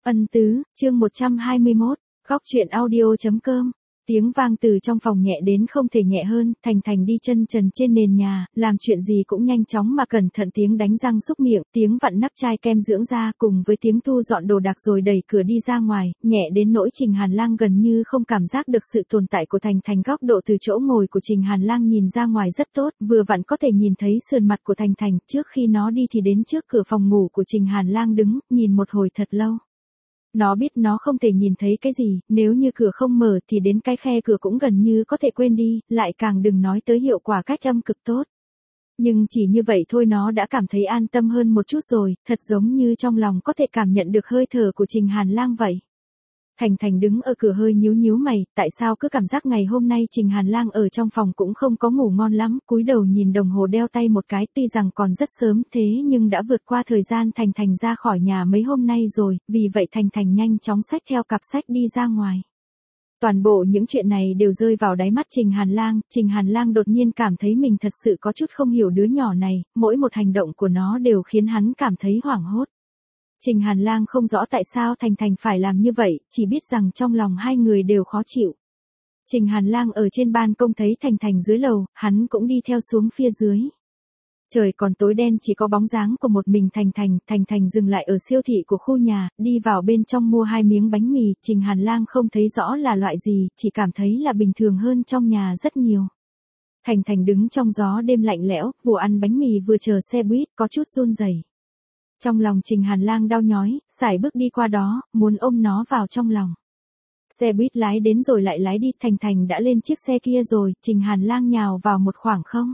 Ân tứ, chương 121, góc truyện audio.com. Tiếng vang từ trong phòng nhẹ đến không thể nhẹ hơn, Thành Thành đi chân trần trên nền nhà, làm chuyện gì cũng nhanh chóng mà cẩn thận, tiếng đánh răng xúc miệng, tiếng vặn nắp chai kem dưỡng da cùng với tiếng thu dọn đồ đạc rồi đẩy cửa đi ra ngoài, nhẹ đến nỗi Trình Hàn Lang gần như không cảm giác được sự tồn tại của Thành Thành. Góc độ từ chỗ ngồi của Trình Hàn Lang nhìn ra ngoài rất tốt, vừa vặn có thể nhìn thấy sườn mặt của Thành Thành. Trước khi nó đi thì đến trước cửa phòng ngủ của Trình Hàn Lang đứng, nhìn một hồi thật lâu. Nó biết nó không thể nhìn thấy cái gì, nếu như cửa không mở thì đến cái khe cửa cũng gần như có thể quên đi, lại càng đừng nói tới hiệu quả cách âm cực tốt. Nhưng chỉ như vậy thôi nó đã cảm thấy an tâm hơn một chút rồi, thật giống như trong lòng có thể cảm nhận được hơi thở của Trình Hàn Lang vậy. Thành Thành đứng ở cửa hơi nhíu nhíu mày, tại sao cứ cảm giác ngày hôm nay Trình Hàn Lang ở trong phòng cũng không có ngủ ngon lắm, cúi đầu nhìn đồng hồ đeo tay một cái, tuy rằng còn rất sớm thế nhưng đã vượt qua thời gian Thành Thành ra khỏi nhà mấy hôm nay rồi, vì vậy Thành Thành nhanh chóng xách theo cặp sách đi ra ngoài. Toàn bộ những chuyện này đều rơi vào đáy mắt Trình Hàn Lang đột nhiên cảm thấy mình thật sự có chút không hiểu đứa nhỏ này, mỗi một hành động của nó đều khiến hắn cảm thấy hoảng hốt. Trình Hàn Lang không rõ tại sao Thành Thành phải làm như vậy, chỉ biết rằng trong lòng hai người đều khó chịu. Trình Hàn Lang ở trên ban công thấy Thành Thành dưới lầu, hắn cũng đi theo xuống phía dưới. Trời còn tối đen, chỉ có bóng dáng của một mình Thành Thành dừng lại ở siêu thị của khu nhà, đi vào bên trong mua 2 miếng bánh mì, Trình Hàn Lang không thấy rõ là loại gì, chỉ cảm thấy là bình thường hơn trong nhà rất nhiều. Thành Thành đứng trong gió đêm lạnh lẽo, vừa ăn bánh mì vừa chờ xe buýt, có chút run rẩy. Trong lòng Trình Hàn Lang đau nhói, sải bước đi qua đó, muốn ôm nó vào trong lòng. Xe buýt lái đến rồi lại lái đi, Thành Thành đã lên chiếc xe kia rồi, Trình Hàn Lang nhào vào một khoảng không.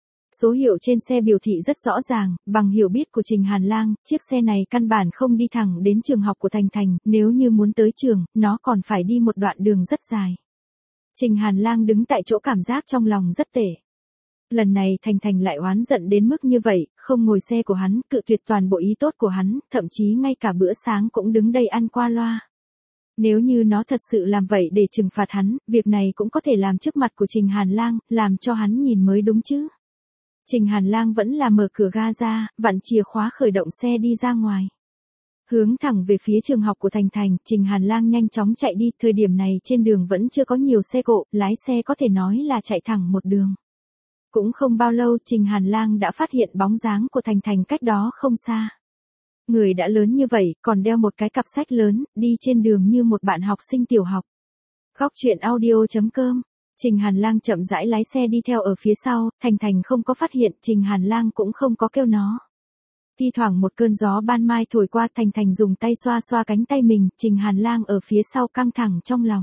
Số hiệu trên xe biểu thị rất rõ ràng, bằng hiểu biết của Trình Hàn Lang, chiếc xe này căn bản không đi thẳng đến trường học của Thành Thành, nếu như muốn tới trường, nó còn phải đi một đoạn đường rất dài. Trình Hàn Lang đứng tại chỗ cảm giác trong lòng rất tệ. Lần này Thành Thành lại oán giận đến mức như vậy, không ngồi xe của hắn, cự tuyệt toàn bộ ý tốt của hắn, thậm chí ngay cả bữa sáng cũng đứng đây ăn qua loa. Nếu như nó thật sự làm vậy để trừng phạt hắn, việc này cũng có thể làm trước mặt của Trình Hàn Lang, làm cho hắn nhìn mới đúng chứ. Trình Hàn Lang vẫn là mở cửa ga ra, vặn chìa khóa khởi động xe đi ra ngoài. Hướng thẳng về phía trường học của Thành Thành, Trình Hàn Lang nhanh chóng chạy đi, thời điểm này trên đường vẫn chưa có nhiều xe cộ, lái xe có thể nói là chạy thẳng một đường. Cũng không bao lâu Trình Hàn Lang đã phát hiện bóng dáng của Thành Thành cách đó không xa. Người đã lớn như vậy, còn đeo một cái cặp sách lớn, đi trên đường như một bạn học sinh tiểu học. Góc truyện audio.com. Trình Hàn Lang chậm rãi lái xe đi theo ở phía sau, Thành Thành không có phát hiện, Trình Hàn Lang cũng không có kêu nó. Thi thoảng một cơn gió ban mai thổi qua, Thành Thành dùng tay xoa xoa cánh tay mình, Trình Hàn Lang ở phía sau căng thẳng trong lòng.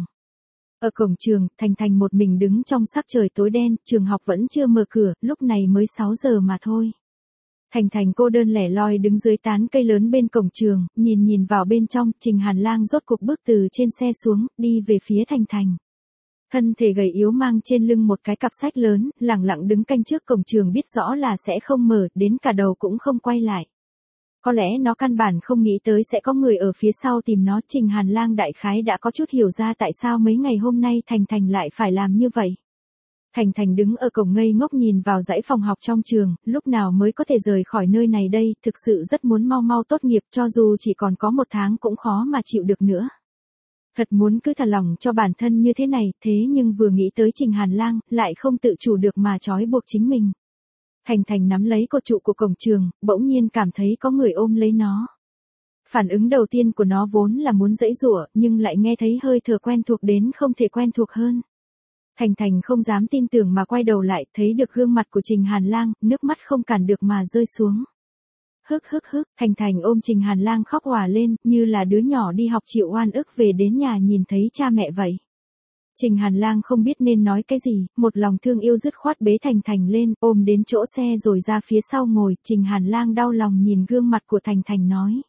Ở cổng trường, Thành Thành một mình đứng trong sắc trời tối đen, trường học vẫn chưa mở cửa, lúc này mới 6 giờ mà thôi. Thành Thành cô đơn lẻ loi đứng dưới tán cây lớn bên cổng trường, nhìn vào bên trong, Trình Hàn Lang rốt cuộc bước từ trên xe xuống, đi về phía Thành Thành. Thân thể gầy yếu mang trên lưng một cái cặp sách lớn, lẳng lặng đứng canh trước cổng trường, biết rõ là sẽ không mở, đến cả đầu cũng không quay lại. Có lẽ nó căn bản không nghĩ tới sẽ có người ở phía sau tìm nó. Trình Hàn Lang đại khái đã có chút hiểu ra tại sao mấy ngày hôm nay Thành Thành lại phải làm như vậy. Thành Thành đứng ở cổng ngây ngốc nhìn vào dãy phòng học trong trường, lúc nào mới có thể rời khỏi nơi này đây, thực sự rất muốn mau tốt nghiệp, cho dù chỉ còn có 1 tháng cũng khó mà chịu được nữa. Thật muốn cứ thả lỏng cho bản thân như thế này, thế nhưng vừa nghĩ tới Trình Hàn Lang, lại không tự chủ được mà trói buộc chính mình. Thành Thành nắm lấy cột trụ của cổng trường, bỗng nhiên cảm thấy có người ôm lấy nó. Phản ứng đầu tiên của nó vốn là muốn giãy giụa, nhưng lại nghe thấy hơi thở quen thuộc đến không thể quen thuộc hơn. Thành Thành không dám tin tưởng mà quay đầu lại, thấy được gương mặt của Trình Hàn Lang, nước mắt không cản được mà rơi xuống. Hức, Thành Thành ôm Trình Hàn Lang khóc òa lên, như là đứa nhỏ đi học chịu oan ức về đến nhà nhìn thấy cha mẹ vậy. Trình Hàn Lang không biết nên nói cái gì, một lòng thương yêu dứt khoát bế Thành Thành lên, ôm đến chỗ xe rồi ra phía sau ngồi. Trình Hàn Lang đau lòng nhìn gương mặt của Thành Thành nói.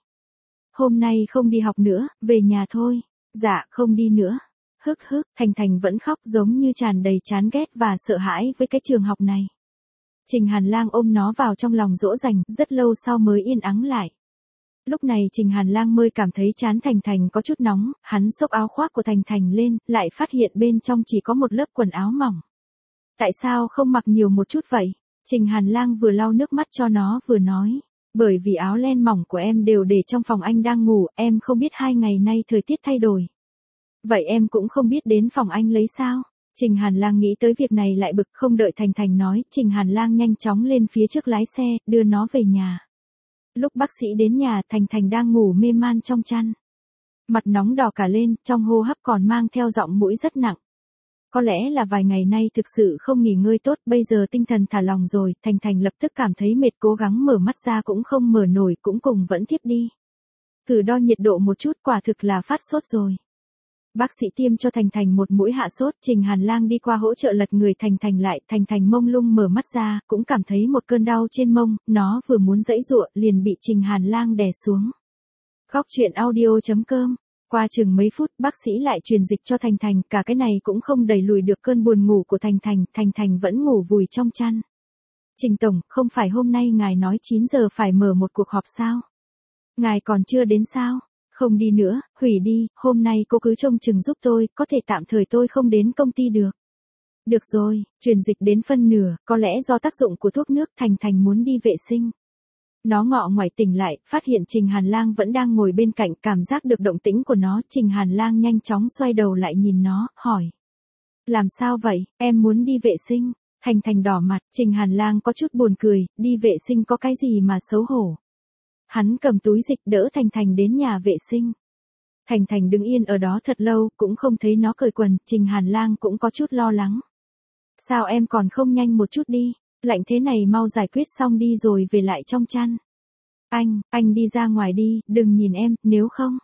Hôm nay không đi học nữa, về nhà thôi. Dạ, không đi nữa. Hức, Thành Thành vẫn khóc giống như tràn đầy chán ghét và sợ hãi với cái trường học này. Trình Hàn Lang ôm nó vào trong lòng dỗ dành, rất lâu sau mới yên ắng lại. Lúc này Trình Hàn Lang mới cảm thấy trán Thành Thành có chút nóng, hắn xốc áo khoác của Thành Thành lên, lại phát hiện bên trong chỉ có một lớp quần áo mỏng. Tại sao không mặc nhiều một chút vậy? Trình Hàn Lang vừa lau nước mắt cho nó vừa nói. Bởi vì áo len mỏng của em đều để trong phòng anh đang ngủ, em không biết 2 ngày nay thời tiết thay đổi. Vậy em cũng không biết đến phòng anh lấy sao? Trình Hàn Lang nghĩ tới việc này lại bực, không đợi Thành Thành nói, Trình Hàn Lang nhanh chóng lên phía trước lái xe, đưa nó về nhà. Lúc bác sĩ đến nhà, Thành Thành đang ngủ mê man trong chăn. Mặt nóng đỏ cả lên, trong hô hấp còn mang theo giọng mũi rất nặng. Có lẽ là vài ngày nay thực sự không nghỉ ngơi tốt, bây giờ tinh thần thả lỏng rồi, Thành Thành lập tức cảm thấy mệt, cố gắng mở mắt ra cũng không mở nổi, cũng cùng vẫn thiếp đi. Thử đo nhiệt độ một chút, quả thực là phát sốt rồi. Bác sĩ tiêm cho Thành Thành một mũi hạ sốt, Trình Hàn Lang đi qua hỗ trợ lật người Thành Thành lại, Thành Thành mông lung mở mắt ra, cũng cảm thấy một cơn đau trên mông, nó vừa muốn giãy giụa, liền bị Trình Hàn Lang đè xuống. Góc truyện audio.com. Qua chừng mấy phút, bác sĩ lại truyền dịch cho Thành Thành, cả cái này cũng không đẩy lùi được cơn buồn ngủ của Thành Thành, Thành Thành vẫn ngủ vùi trong chăn. Trình Tổng, không phải hôm nay ngài nói 9 giờ phải mở một cuộc họp sao? Ngài còn chưa đến sao? Không đi nữa, hủy đi, hôm nay cô cứ trông chừng giúp tôi, có thể tạm thời tôi không đến công ty được. Được rồi, truyền dịch đến phân nửa, có lẽ do tác dụng của thuốc nước, Thành Thành muốn đi vệ sinh. Nó ngọ ngoải tỉnh lại, phát hiện Trình Hàn Lang vẫn đang ngồi bên cạnh, cảm giác được động tĩnh của nó, Trình Hàn Lang nhanh chóng xoay đầu lại nhìn nó, hỏi. Làm sao vậy, em muốn đi vệ sinh? Thành Thành đỏ mặt, Trình Hàn Lang có chút buồn cười, đi vệ sinh có cái gì mà xấu hổ. Hắn cầm túi dịch đỡ Thành Thành đến nhà vệ sinh. Thành Thành đứng yên ở đó thật lâu, cũng không thấy nó cởi quần, Trình Hàn Lang cũng có chút lo lắng. Sao em còn không nhanh một chút đi, lạnh thế này mau giải quyết xong đi rồi về lại trong chăn. Anh đi ra ngoài đi, đừng nhìn em, nếu không.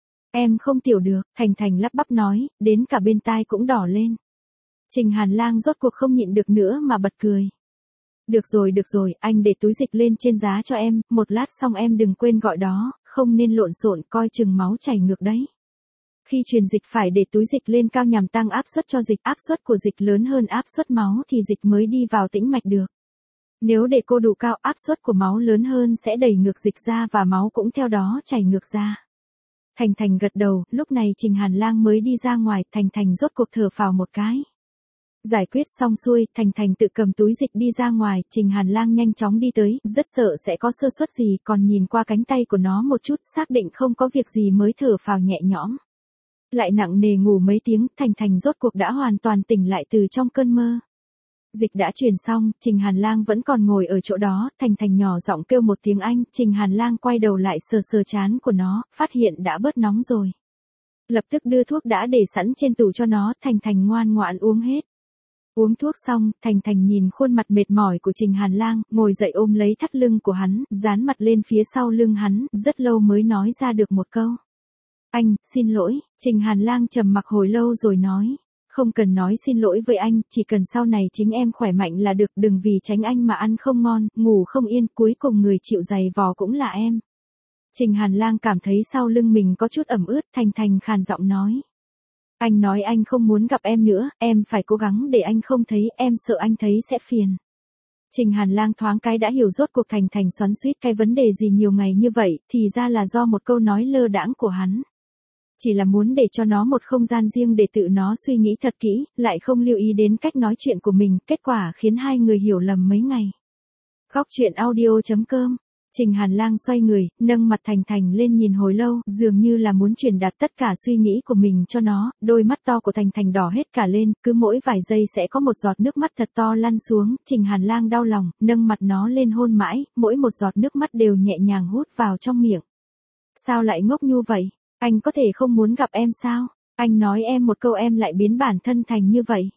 Em không tiểu được, Thành Thành lắp bắp nói, đến cả bên tai cũng đỏ lên. Trình Hàn Lang rốt cuộc không nhịn được nữa mà bật cười. Được rồi, anh để túi dịch lên trên giá cho em, một lát xong em đừng quên gọi đó, không nên lộn xộn, coi chừng máu chảy ngược đấy. Khi truyền dịch phải để túi dịch lên cao nhằm tăng áp suất cho dịch, áp suất của dịch lớn hơn áp suất máu thì dịch mới đi vào tĩnh mạch được. Nếu để cô đủ cao, áp suất của máu lớn hơn sẽ đẩy ngược dịch ra và máu cũng theo đó chảy ngược ra. Thành Thành gật đầu, lúc này Trình Hàn Lang mới đi ra ngoài, Thành Thành rốt cuộc thở phào một cái. Giải quyết xong xuôi, Thành Thành tự cầm túi dịch đi ra ngoài, Trình Hàn Lang nhanh chóng đi tới, rất sợ sẽ có sơ suất gì, còn nhìn qua cánh tay của nó một chút, xác định không có việc gì mới thở phào nhẹ nhõm. Lại nặng nề ngủ mấy tiếng, Thành Thành rốt cuộc đã hoàn toàn tỉnh lại từ trong cơn mơ. Dịch đã truyền xong, Trình Hàn Lang vẫn còn ngồi ở chỗ đó, Thành Thành nhỏ giọng kêu một tiếng anh, Trình Hàn Lang quay đầu lại sờ sờ trán của nó, phát hiện đã bớt nóng rồi. Lập tức đưa thuốc đã để sẵn trên tủ cho nó, Thành Thành ngoan ngoãn uống hết. Uống thuốc xong, Thành Thành nhìn khuôn mặt mệt mỏi của Trình Hàn Lang, ngồi dậy ôm lấy thắt lưng của hắn, dán mặt lên phía sau lưng hắn, rất lâu mới nói ra được một câu. Anh, xin lỗi, Trình Hàn Lang trầm mặc hồi lâu rồi nói. Không cần nói xin lỗi với anh, chỉ cần sau này chính em khỏe mạnh là được, đừng vì tránh anh mà ăn không ngon, ngủ không yên, cuối cùng người chịu giày vò cũng là em. Trình Hàn Lang cảm thấy sau lưng mình có chút ẩm ướt, Thành Thành khàn giọng nói. Anh nói anh không muốn gặp em nữa, em phải cố gắng để anh không thấy, em sợ anh thấy sẽ phiền. Trình Hàn Lang thoáng cái đã hiểu rốt cuộc Thành Thành xoắn xuýt cái vấn đề gì nhiều ngày như vậy, thì ra là do một câu nói lơ đãng của hắn. Chỉ là muốn để cho nó một không gian riêng để tự nó suy nghĩ thật kỹ, lại không lưu ý đến cách nói chuyện của mình, kết quả khiến hai người hiểu lầm mấy ngày. Góc truyện audio.com. Trình Hàn Lang xoay người, nâng mặt Thành Thành lên nhìn hồi lâu, dường như là muốn truyền đạt tất cả suy nghĩ của mình cho nó, đôi mắt to của Thành Thành đỏ hết cả lên, cứ mỗi vài giây sẽ có một giọt nước mắt thật to lăn xuống, Trình Hàn Lang đau lòng, nâng mặt nó lên hôn mãi, mỗi một giọt nước mắt đều nhẹ nhàng hút vào trong miệng. Sao lại ngốc như vậy? Anh có thể không muốn gặp em sao? Anh nói em một câu em lại biến bản thân thành như vậy.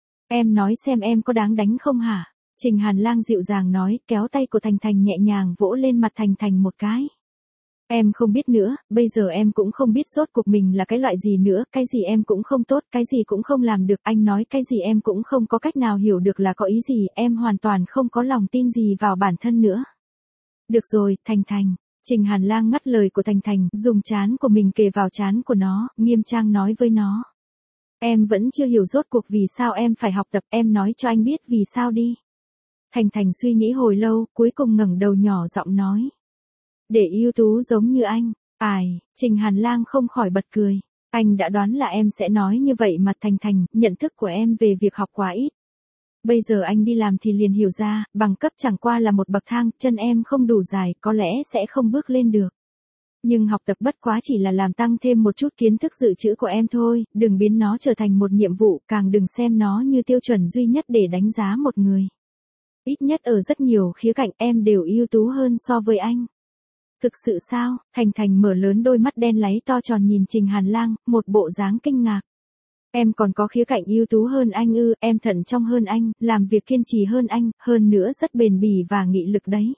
Em nói xem em có đáng đánh không hả? Trình Hàn Lang dịu dàng nói, kéo tay của Thành Thành nhẹ nhàng vỗ lên mặt Thành Thành một cái. Em không biết nữa, bây giờ em cũng không biết rốt cuộc mình là cái loại gì nữa, cái gì em cũng không tốt, cái gì cũng không làm được, anh nói cái gì em cũng không có cách nào hiểu được là có ý gì, em hoàn toàn không có lòng tin gì vào bản thân nữa. Được rồi, Thành Thành. Trình Hàn Lang ngắt lời của Thành Thành, dùng trán của mình kề vào trán của nó, nghiêm trang nói với nó. Em vẫn chưa hiểu rốt cuộc vì sao em phải học tập, em nói cho anh biết vì sao đi. Thành Thành suy nghĩ hồi lâu, cuối cùng ngẩng đầu nhỏ giọng nói. Để ưu tú giống như anh. Trình Hàn Lang không khỏi bật cười. Anh đã đoán là em sẽ nói như vậy mà Thành Thành, nhận thức của em về việc học quá ít. Bây giờ anh đi làm thì liền hiểu ra, bằng cấp chẳng qua là một bậc thang, chân em không đủ dài, có lẽ sẽ không bước lên được. Nhưng học tập bất quá chỉ là làm tăng thêm một chút kiến thức dự trữ của em thôi, đừng biến nó trở thành một nhiệm vụ, càng đừng xem nó như tiêu chuẩn duy nhất để đánh giá một người. Ít nhất ở rất nhiều khía cạnh em đều ưu tú hơn so với anh. Thực sự sao? Thành Thành mở lớn đôi mắt đen láy to tròn nhìn Trình Hàn Lang, một bộ dáng kinh ngạc. Em còn có khía cạnh ưu tú hơn anh ư? Em thận trọng hơn anh, làm việc kiên trì hơn anh, hơn nữa rất bền bỉ và nghị lực đấy.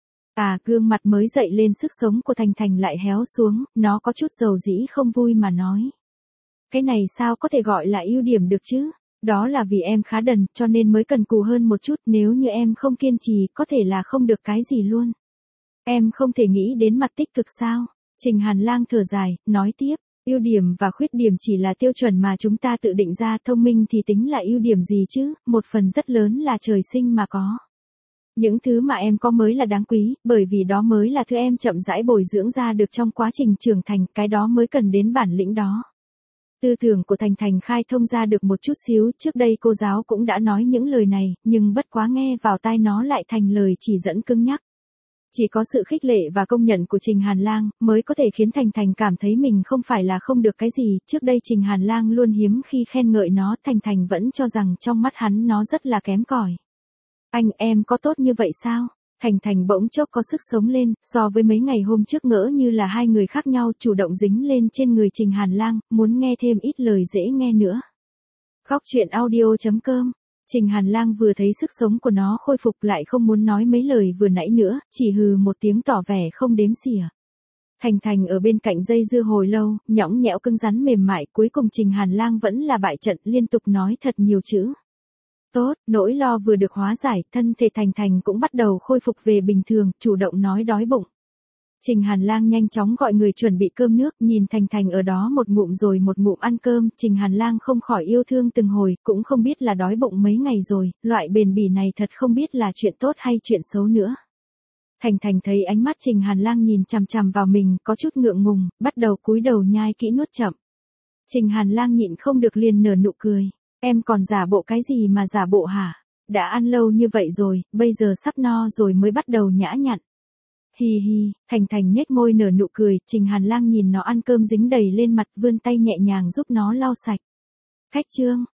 Gương mặt mới dậy lên sức sống của Thành Thành lại héo xuống, nó có chút dầu dĩ không vui mà nói. Cái này sao có thể gọi là ưu điểm được chứ? Đó là vì em khá đần, cho nên mới cần cù hơn một chút, nếu như em không kiên trì, có thể là không được cái gì luôn. Em không thể nghĩ đến mặt tích cực sao? Trình Hàn Lang thở dài, nói tiếp, ưu điểm và khuyết điểm chỉ là tiêu chuẩn mà chúng ta tự định ra, thông minh thì tính là ưu điểm gì chứ, một phần rất lớn là trời sinh mà có. Những thứ mà em có mới là đáng quý, bởi vì đó mới là thứ em chậm rãi bồi dưỡng ra được trong quá trình trưởng thành, cái đó mới cần đến bản lĩnh đó. Tư tưởng của Thành Thành khai thông ra được một chút xíu, trước đây cô giáo cũng đã nói những lời này, nhưng bất quá nghe vào tai nó lại thành lời chỉ dẫn cứng nhắc. Chỉ có sự khích lệ và công nhận của Trình Hàn Lang mới có thể khiến Thành Thành cảm thấy mình không phải là không được cái gì, trước đây Trình Hàn Lang luôn hiếm khi khen ngợi nó, Thành Thành vẫn cho rằng trong mắt hắn nó rất là kém cỏi. Anh em có tốt như vậy sao? Thành Thành bỗng chốc có sức sống lên, so với mấy ngày hôm trước ngỡ như là hai người khác nhau, chủ động dính lên trên người Trình Hàn Lang, muốn nghe thêm ít lời dễ nghe nữa. Góc truyện audio.com. Trình Hàn Lang vừa thấy sức sống của nó khôi phục lại không muốn nói mấy lời vừa nãy nữa, chỉ hừ một tiếng tỏ vẻ không đếm xỉa. Thành Thành ở bên cạnh dây dưa hồi lâu, nhõng nhẽo cứng rắn mềm mại, cuối cùng Trình Hàn Lang vẫn là bại trận, liên tục nói thật nhiều chữ. Tốt, nỗi lo vừa được hóa giải, thân thể Thành Thành cũng bắt đầu khôi phục về bình thường, chủ động nói đói bụng. Trình Hàn Lang nhanh chóng gọi người chuẩn bị cơm nước, nhìn Thành Thành ở đó một ngụm rồi một ngụm ăn cơm, Trình Hàn Lang không khỏi yêu thương từng hồi, cũng không biết là đói bụng mấy ngày rồi, loại bền bỉ này thật không biết là chuyện tốt hay chuyện xấu nữa. Thành Thành thấy ánh mắt Trình Hàn Lang nhìn chằm chằm vào mình, có chút ngượng ngùng, bắt đầu cúi đầu nhai kỹ nuốt chậm. Trình Hàn Lang nhịn không được liền nở nụ cười. Em còn giả bộ cái gì mà giả bộ hả? Đã ăn lâu như vậy rồi, bây giờ sắp no rồi mới bắt đầu nhã nhặn. Hi hi, Thành Thành nhếch môi nở nụ cười, Trình Hàn Lang nhìn nó ăn cơm dính đầy lên mặt, vươn tay nhẹ nhàng giúp nó lau sạch. Khách trương,